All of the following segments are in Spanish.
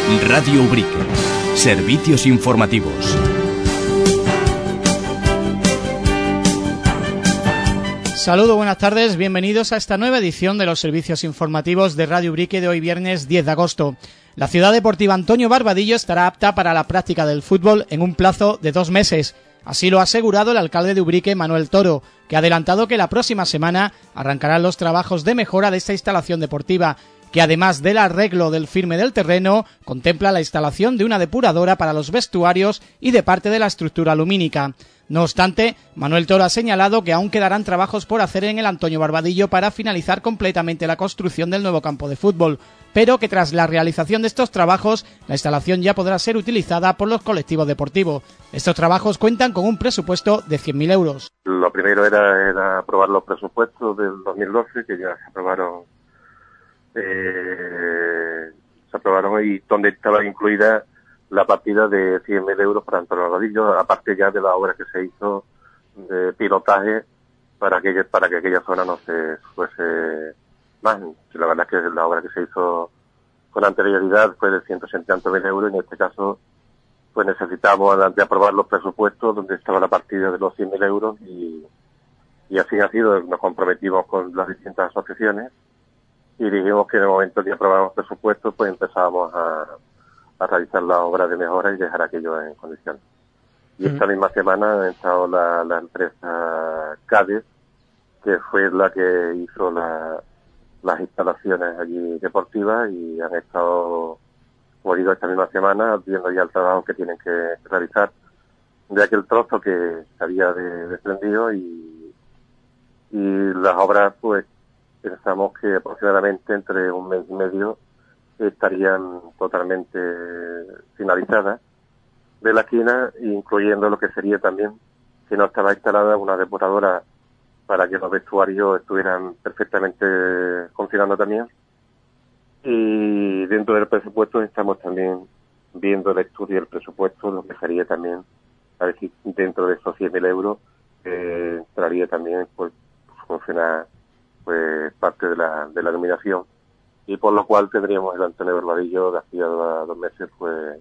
Radio Ubrique. Servicios informativos. Saludos, buenas tardes, bienvenidos a esta nueva edición de los servicios informativos de Radio Ubrique de hoy viernes 10 de agosto. La ciudad deportiva Antonio Barbadillo estará apta para la práctica del fútbol en un plazo de 2 meses. Así lo ha asegurado el alcalde de Ubrique, Manuel Toro, que ha adelantado que la próxima semana arrancarán los trabajos de mejora de esta instalación deportiva, que además del arreglo del firme del terreno, contempla la instalación de una depuradora para los vestuarios y de parte de la estructura lumínica. No obstante, Manuel Toro ha señalado que aún quedarán trabajos por hacer en el Antonio Barbadillo para finalizar completamente la construcción del nuevo campo de fútbol, pero que tras la realización de estos trabajos, la instalación ya podrá ser utilizada por los colectivos deportivos. Estos trabajos cuentan con un presupuesto de 100.000 euros. Lo primero era aprobar los presupuestos del 2012, que ya se aprobaron y donde estaba incluida la partida de 100.000 euros para Antonio Barbadillo, aparte ya de la obra que se hizo de pilotaje para que aquella zona no se fuese más. La verdad es que la obra que se hizo con anterioridad fue de 170.000 euros y en este caso pues necesitamos de aprobar los presupuestos donde estaba la partida de los 100.000 euros y así ha sido. Nos comprometimos con las distintas asociaciones y dijimos que en el momento de aprobar los presupuestos pues empezábamos a realizar la obra de mejora y dejar aquello en condiciones. Y esta misma semana ha entrado la empresa CADES, que fue la que hizo las instalaciones allí deportivas y han estado, como digo, esta misma semana viendo ya el trabajo que tienen que realizar de aquel trozo que se había desprendido y las obras pues pensamos que aproximadamente entre un mes y medio estarían totalmente finalizadas de la esquina, incluyendo lo que sería también, si no estaba instalada, una depuradora para que los vestuarios estuvieran perfectamente funcionando también. Y dentro del presupuesto estamos también viendo el estudio del presupuesto, lo que sería también, a ver si dentro de esos 100.000 euros entraría también pues funcionar pues parte de la iluminación, y por lo cual tendríamos el Antonio Barbadillo de hacía 2 meses pues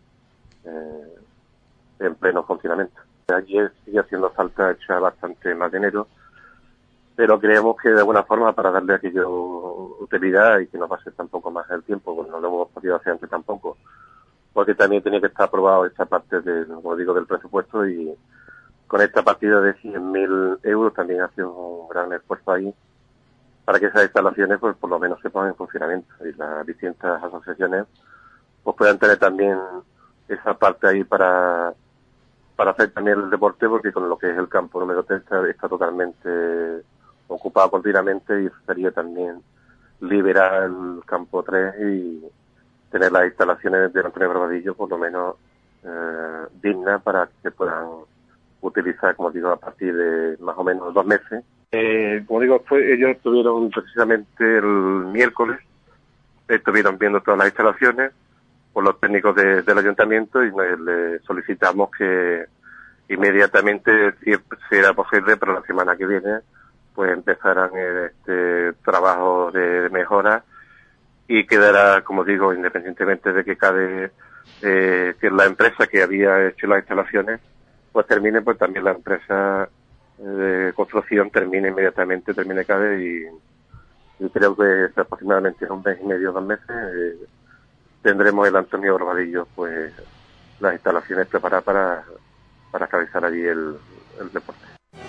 en pleno funcionamiento. Allí sigue haciendo falta echar bastante más dinero, pero creemos que de alguna forma para darle aquello utilidad y que no pase tampoco más el tiempo, pues no lo hemos podido hacer antes tampoco, porque también tenía que estar aprobado esta parte como digo, del presupuesto, y con esta partida de 100.000 euros también ha sido un gran esfuerzo ahí para que esas instalaciones pues por lo menos se pongan en funcionamiento y las distintas asociaciones pues puedan tener también esa parte ahí para hacer también el deporte, porque con lo que es el campo número 3 está totalmente ocupado continuamente y sería también liberar el campo 3 y tener las instalaciones de Antonio Barbadillo por lo menos dignas para que se puedan utilizar, como digo, a partir de más o menos 2 meses. Como digo, ellos estuvieron precisamente el miércoles, estuvieron viendo todas las instalaciones por los técnicos del ayuntamiento y le solicitamos que inmediatamente, si era posible, para la semana que viene, pues empezaran este trabajo de mejora y quedará, como digo, independientemente de que que la empresa que había hecho las instalaciones pues termine, pues también la empresa de construcción termine CADE y creo que aproximadamente en un mes y medio, 2 meses tendremos el Antonio Barbadillo pues las instalaciones preparadas para realizar allí el deporte.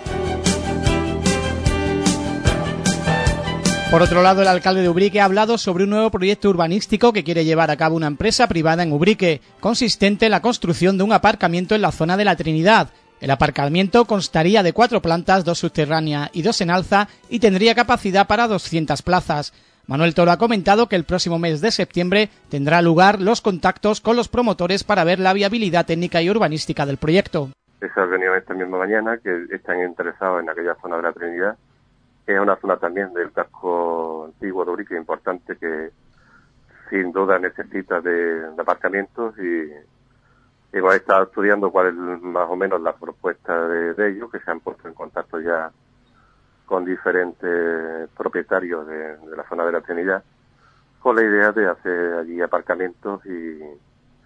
Por otro lado, el alcalde de Ubrique ha hablado sobre un nuevo proyecto urbanístico que quiere llevar a cabo una empresa privada en Ubrique, consistente en la construcción de un aparcamiento en la zona de la Trinidad. El aparcamiento constaría de 4 plantas, 2 subterráneas y 2 en alza, y tendría capacidad para 200 plazas. Manuel Toro ha comentado que el próximo mes de septiembre tendrá lugar los contactos con los promotores para ver la viabilidad técnica y urbanística del proyecto. Se ha venido esta misma mañana que están interesados en aquella zona de la Trinidad, que es una zona también del casco antiguo de Ubrique importante, que sin duda necesita de aparcamientos, y hemos estado estudiando cuál es más o menos la propuesta de ellos, que se han puesto en contacto ya con diferentes propietarios de la zona de la Trinidad, con la idea de hacer allí aparcamientos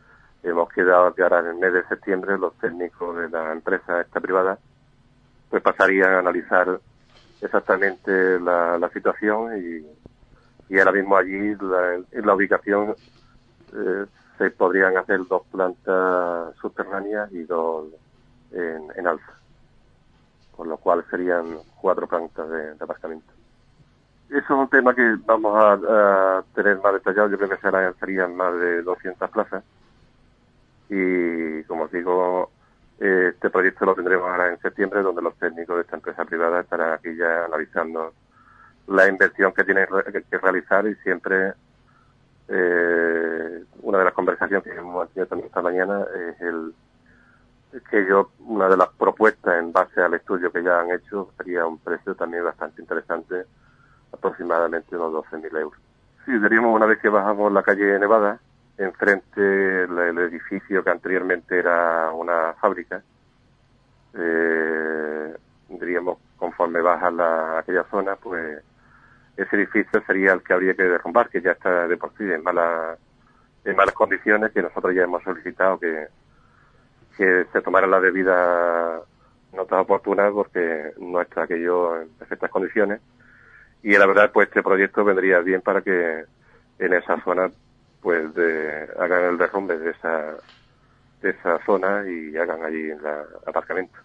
hemos quedado que ahora en el mes de septiembre los técnicos de la empresa esta privada pues pasarían a analizar exactamente la situación y ahora mismo allí en la ubicación se podrían hacer 2 plantas subterráneas y 2 en alza, con lo cual serían 4 plantas de aparcamiento. Eso es un tema que vamos a tener más detallado. Yo creo que serían más de 200 plazas y, como os digo, este proyecto lo tendremos ahora en septiembre, donde los técnicos de esta empresa privada estarán aquí ya analizando la inversión que tienen que realizar y siempre una de las conversaciones que hemos tenido también esta mañana es que una de las propuestas en base al estudio que ya han hecho sería un precio también bastante interesante, aproximadamente unos 12.000 euros. Sí, diríamos, una vez que bajamos la calle Nevada, enfrente el edificio que anteriormente era una fábrica, diríamos, conforme baja aquella zona, pues ese edificio sería el que habría que derrumbar, que ya está de por sí en malas condiciones, que nosotros ya hemos solicitado que se tomaran las debidas notas oportunas porque no está aquello en perfectas condiciones. Y la verdad, pues este proyecto vendría bien para que en esa zona pues hagan el derrumbe de esa zona y hagan allí el aparcamiento.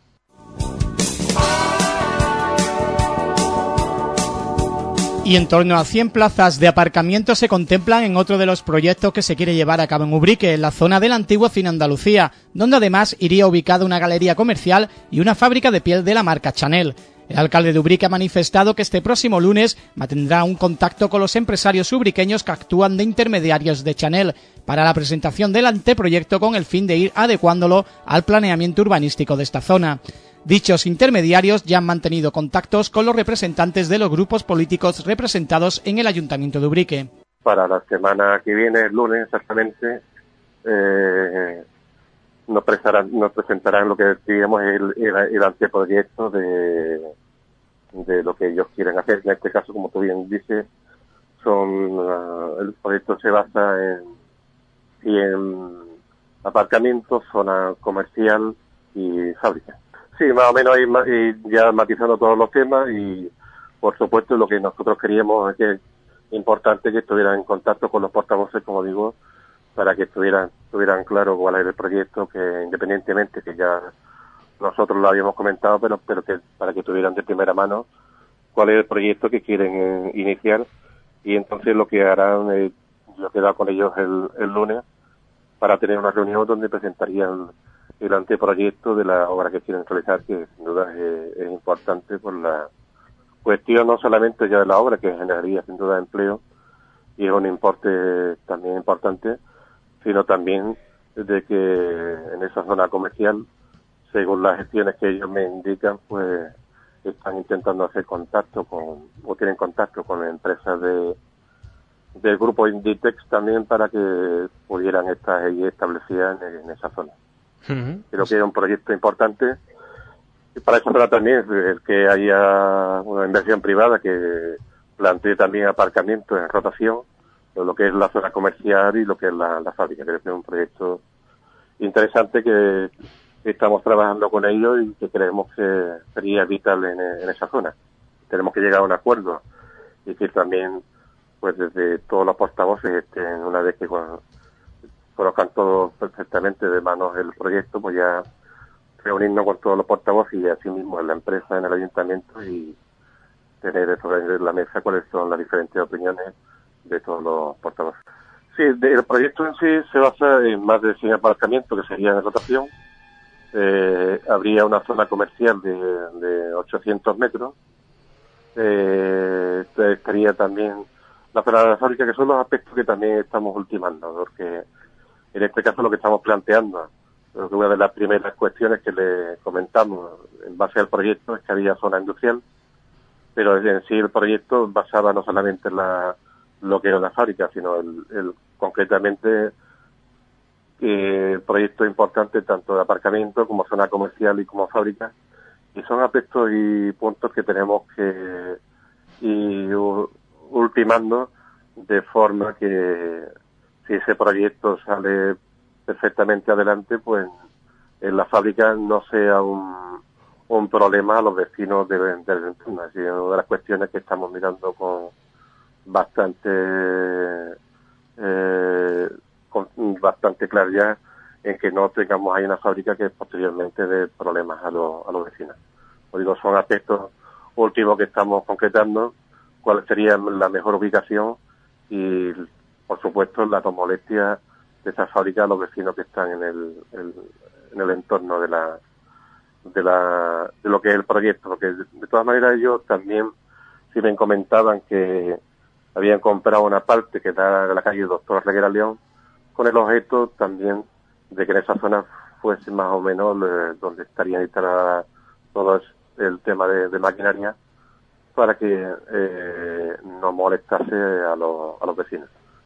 Y en torno a 100 plazas de aparcamiento se contemplan en otro de los proyectos que se quiere llevar a cabo en Ubrique, en la zona del antiguo Cine Andalucía, donde además iría ubicada una galería comercial y una fábrica de piel de la marca Chanel. El alcalde de Ubrique ha manifestado que este próximo lunes mantendrá un contacto con los empresarios ubriqueños que actúan de intermediarios de Chanel para la presentación del anteproyecto con el fin de ir adecuándolo al planeamiento urbanístico de esta zona. Dichos intermediarios ya han mantenido contactos con los representantes de los grupos políticos representados en el Ayuntamiento de Ubrique. Para la semana que viene, el lunes exactamente, nos presentarán lo que digamos el anteproyecto de lo que ellos quieren hacer. En este caso, como tú bien dices, el proyecto se basa en aparcamientos, zona comercial y fábrica. Sí, más o menos y ya matizando todos los temas y, por supuesto, lo que nosotros queríamos es que es importante que estuvieran en contacto con los portavoces, como digo, para que tuvieran claro cuál era el proyecto, que independientemente que ya nosotros lo habíamos comentado, pero que para que tuvieran de primera mano cuál es el proyecto que quieren iniciar. Y entonces lo que harán, yo he quedado con ellos el lunes para tener una reunión donde presentarían el anteproyecto de la obra que quieren realizar, que sin duda es importante por la cuestión no solamente ya de la obra, que generaría sin duda empleo y es un importe también importante, sino también de que en esa zona comercial, según las gestiones que ellos me indican, pues están intentando hacer contacto o tienen contacto con empresas del grupo Inditex también para que pudieran estar ahí establecidas en esa zona. Uh-huh. Creo que es un proyecto importante y para eso también el que haya una inversión privada que plantee también aparcamientos en rotación, lo que es la zona comercial y lo que es la fábrica. Creo que es un proyecto interesante que estamos trabajando con ellos y que creemos que sería vital en esa zona. Tenemos que llegar a un acuerdo y que también, pues desde todos los portavoces estén, una vez que conozcan todos perfectamente de manos el proyecto, pues ya reunirnos con todos los portavoces y así mismo en la empresa, en el ayuntamiento y tener sobre la mesa cuáles son las diferentes opiniones de todos los portavoces. Sí, el proyecto en sí se basa en más de 100 aparcamientos que serían en rotación. Habría una zona comercial de 800 metros. Estaría también la zona de la fábrica, que son los aspectos que también estamos ultimando, porque en este caso lo que estamos planteando, creo que una de las primeras cuestiones que le comentamos en base al proyecto es que había zona industrial, pero en sí el proyecto basaba no solamente en lo que era la fábrica, sino concretamente proyectos importantes tanto de aparcamiento como zona comercial y como fábrica, y son aspectos y puntos que tenemos que ir ultimando de forma que si ese proyecto sale perfectamente adelante, pues en la fábrica no sea un problema a los vecinos del entorno. Así, una de las cuestiones que estamos mirando con bastante claridad, en que no tengamos ahí una fábrica que posteriormente dé problemas a los vecinos. Os digo, son aspectos últimos que estamos concretando, cuál sería la mejor ubicación y, por supuesto, la no molestia de esa fábrica a los vecinos que están en el entorno de lo que es el proyecto, porque de todas maneras ellos también sí me comentaban que habían comprado una parte que da de la calle Doctor Reguera León, con el objeto también de que en esa zona fuese más o menos donde estarían instaladas todo el tema de maquinaria, para que no molestase a los vecinos.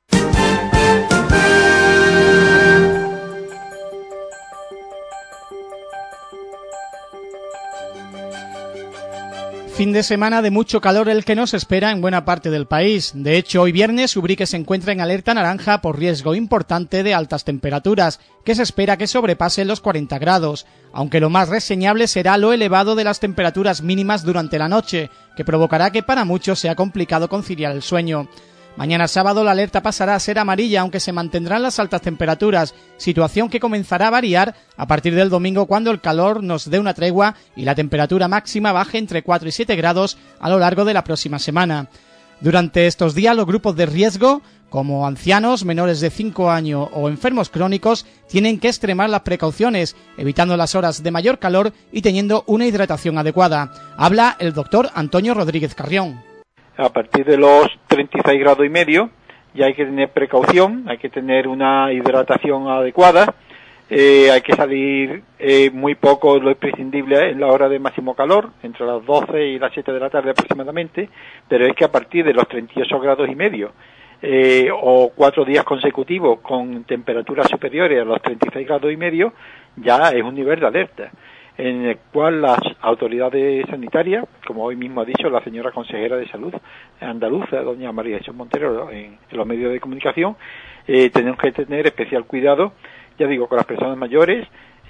Fin de semana de mucho calor el que nos espera en buena parte del país. De hecho, hoy viernes Ubrique se encuentra en alerta naranja por riesgo importante de altas temperaturas, que se espera que sobrepasen los 40 grados, aunque lo más reseñable será lo elevado de las temperaturas mínimas durante la noche, que provocará que para muchos sea complicado conciliar el sueño. Mañana sábado la alerta pasará a ser amarilla, aunque se mantendrán las altas temperaturas, situación que comenzará a variar a partir del domingo, cuando el calor nos dé una tregua y la temperatura máxima baje entre 4 y 7 grados a lo largo de la próxima semana. Durante estos días los grupos de riesgo, como ancianos, menores de 5 años o enfermos crónicos, tienen que extremar las precauciones, evitando las horas de mayor calor y teniendo una hidratación adecuada. Habla el doctor Antonio Rodríguez Carrión. A partir de los 36 grados y medio ya hay que tener precaución, hay que tener una hidratación adecuada, hay que salir muy poco, lo imprescindible en la hora de máximo calor, entre las 12 y las 7 de la tarde aproximadamente, pero es que a partir de los 38 grados y medio o 4 días consecutivos con temperaturas superiores a los 36 grados y medio, ya es un nivel de alerta, en el cual las autoridades sanitarias, como hoy mismo ha dicho la señora consejera de salud andaluza, doña María Jesús Montero, en los medios de comunicación, tenemos que tener especial cuidado, ya digo, con las personas mayores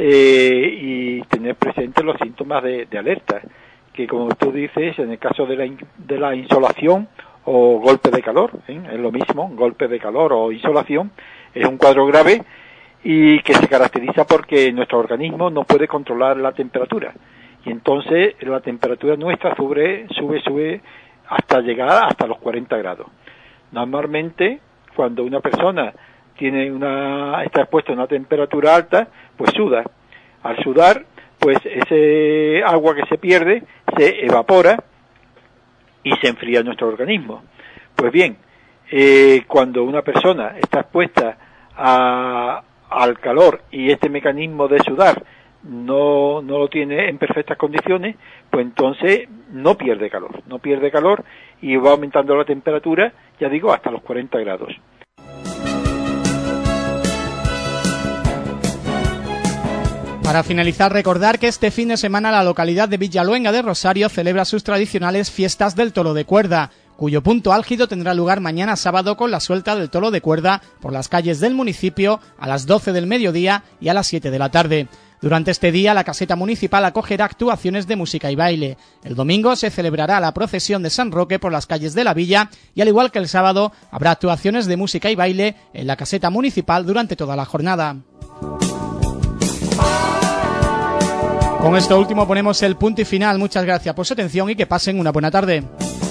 y tener presentes los síntomas de alerta, que como tú dices, en el caso de la insolación o golpe de calor, es lo mismo, golpe de calor o insolación, es un cuadro grave y que se caracteriza porque nuestro organismo no puede controlar la temperatura, y entonces la temperatura nuestra sube hasta llegar hasta los 40 grados. Normalmente, cuando una persona está expuesta a una temperatura alta, pues suda. Al sudar, pues ese agua que se pierde se evapora y se enfría nuestro organismo. Pues bien, cuando una persona está expuesta al calor y este mecanismo de sudar no lo tiene en perfectas condiciones, pues entonces no pierde calor y va aumentando la temperatura, ya digo, hasta los 40 grados. Para finalizar, recordar que este fin de semana la localidad de Villaluenga de Rosario celebra sus tradicionales fiestas del toro de cuerda, cuyo punto álgido tendrá lugar mañana sábado con la suelta del toro de cuerda por las calles del municipio a las 12 del mediodía y a las 7 de la tarde. Durante este día la caseta municipal acogerá actuaciones de música y baile. El domingo se celebrará la procesión de San Roque por las calles de la villa y, al igual que el sábado, habrá actuaciones de música y baile en la caseta municipal durante toda la jornada. Con esto último ponemos el punto y final. Muchas gracias por su atención y que pasen una buena tarde.